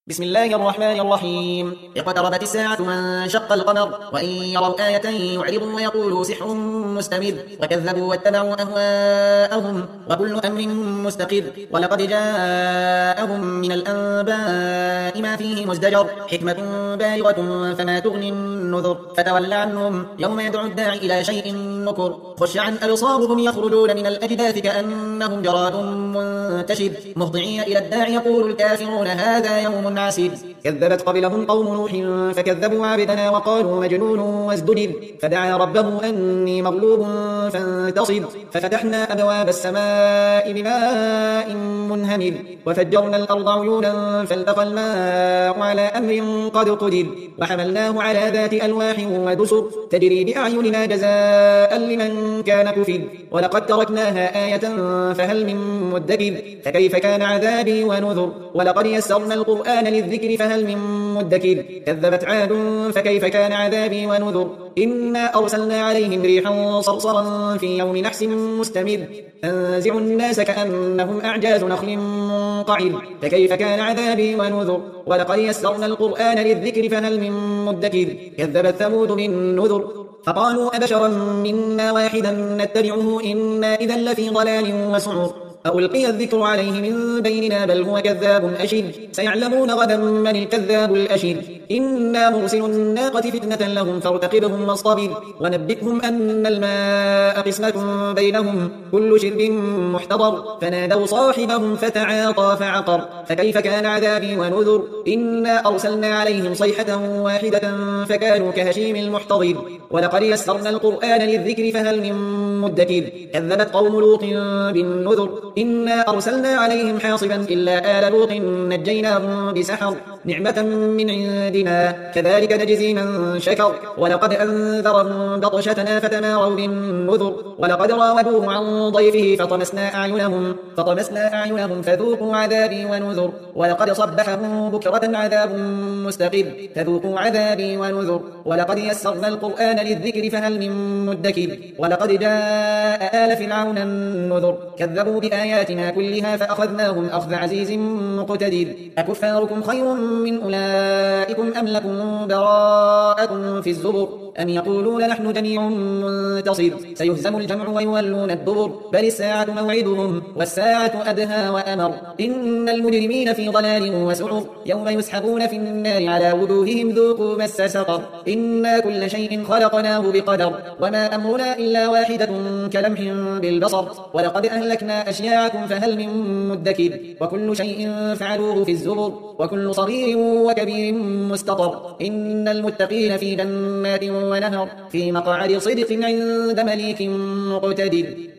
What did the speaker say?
بسم الله الرحمن الرحيم. اقتربت الساعة وانشق القمر وإن يروا آية يعرضوا ويقولوا سحر مستمر وكذبوا واتبعوا أهواءهم وكل أمر مستقر ولقد جاءهم من الأنباء ما فيه مزدجر حكمة بالغة فما تغني النذر فتول عنهم يوم يدعو الداعي إلى شيء نكر خش عن أبصارهم يخرجون من الأجداث كأنهم جراد منتشر مهطعين إلى الداعي يقول الكافرون هذا يوم عسير كذبت قبلهم قوم نوح فكذبوا عبدنا وقالوا مجنون وازدجر فدعا ربه أني مغلوب فانتصر ففتحنا أبواب السماء بماء منهمر وفجرنا الأرض عيونا فالتقى الماء على أمر قد قدر وحملناه على ذات ألواح ودسر تجري بأعيننا جزاء لمن كان كفر ولقد تركناها آية فهل من مدكر فكيف كان عذابي ونذر ولقد يسرنا القرآن للذكر فهل من مدكر كذبت عاد فكيف كان عذابي ونذر إنا أرسلنا عليهم ريحا صرصرا في يوم نحس مستمر تنزع الناس كأنهم أعجاز نخل منقعر فكيف كان عذابي ونذر ولقد يسرنا القرآن للذكر فهل من مدكر كذبت ثمود بالنذر فقالوا أبشرا منا واحدا نتبعه إنا إذا لفي ضلال وسعر ألقي الذكر عليه من بيننا بل هو كذاب أشر سيعلمون غدا من الكذاب الأشر إنا مرسل الناقة فتنة لهم فارتقبهم واصطبر ونبئهم أن الماء قسمة بينهم كل شرب محتضر فنادوا صاحبهم فتعاطى فعقر فكيف كان عذابي ونذر إنا أرسلنا عليهم صيحة واحدة فكانوا كهشيم المحتضر ولقد يسرنا القرآن للذكر فهل من مدكر كذبت قوم لوط بالنذر إنا أرسلنا عليهم حاصبا إلا آل لوط نجيناهم بسحر نعمة من عندنا كذلك نجزي من شكر ولقد أنذرهم بطشتنا فتماروا بالنذر ولقد راودوه عن ضيفه فطمسنا أعينهم فذوقوا عذابي ونذر ولقد صبحهم بكرة عذاب مستقر فذوقوا عذابي ونذر ولقد يسرنا القرآن للذكر فهل من مدكر ولقد جاء آل فرعون النذر كذبوا بآياتنا كلها فأخذناهم أخذ عزيز مقتدر أكفاركم خير من أولئكم أم لكم براءة في الزبر أم يقولون نحن جميع منتصر سيهزم الجمع ويولون الدبر بل الساعة موعدهم والساعة أدهى وأمر إن المجرمين في ضلال وسعر يوم يسحبون في النار على وجوههم ذوقوا مس سقر إنا كل شيء خلقناه بقدر وما أمرنا إلا واحدة كلمح بالبصر ولقد أهلكنا أشياعكم فهل من مدكر وكل شيء فعلوه في الزبر وكل صغير وكبير مستطر إن المتقين في جنات ونهر في مقعد صدق عند مليك مقتدر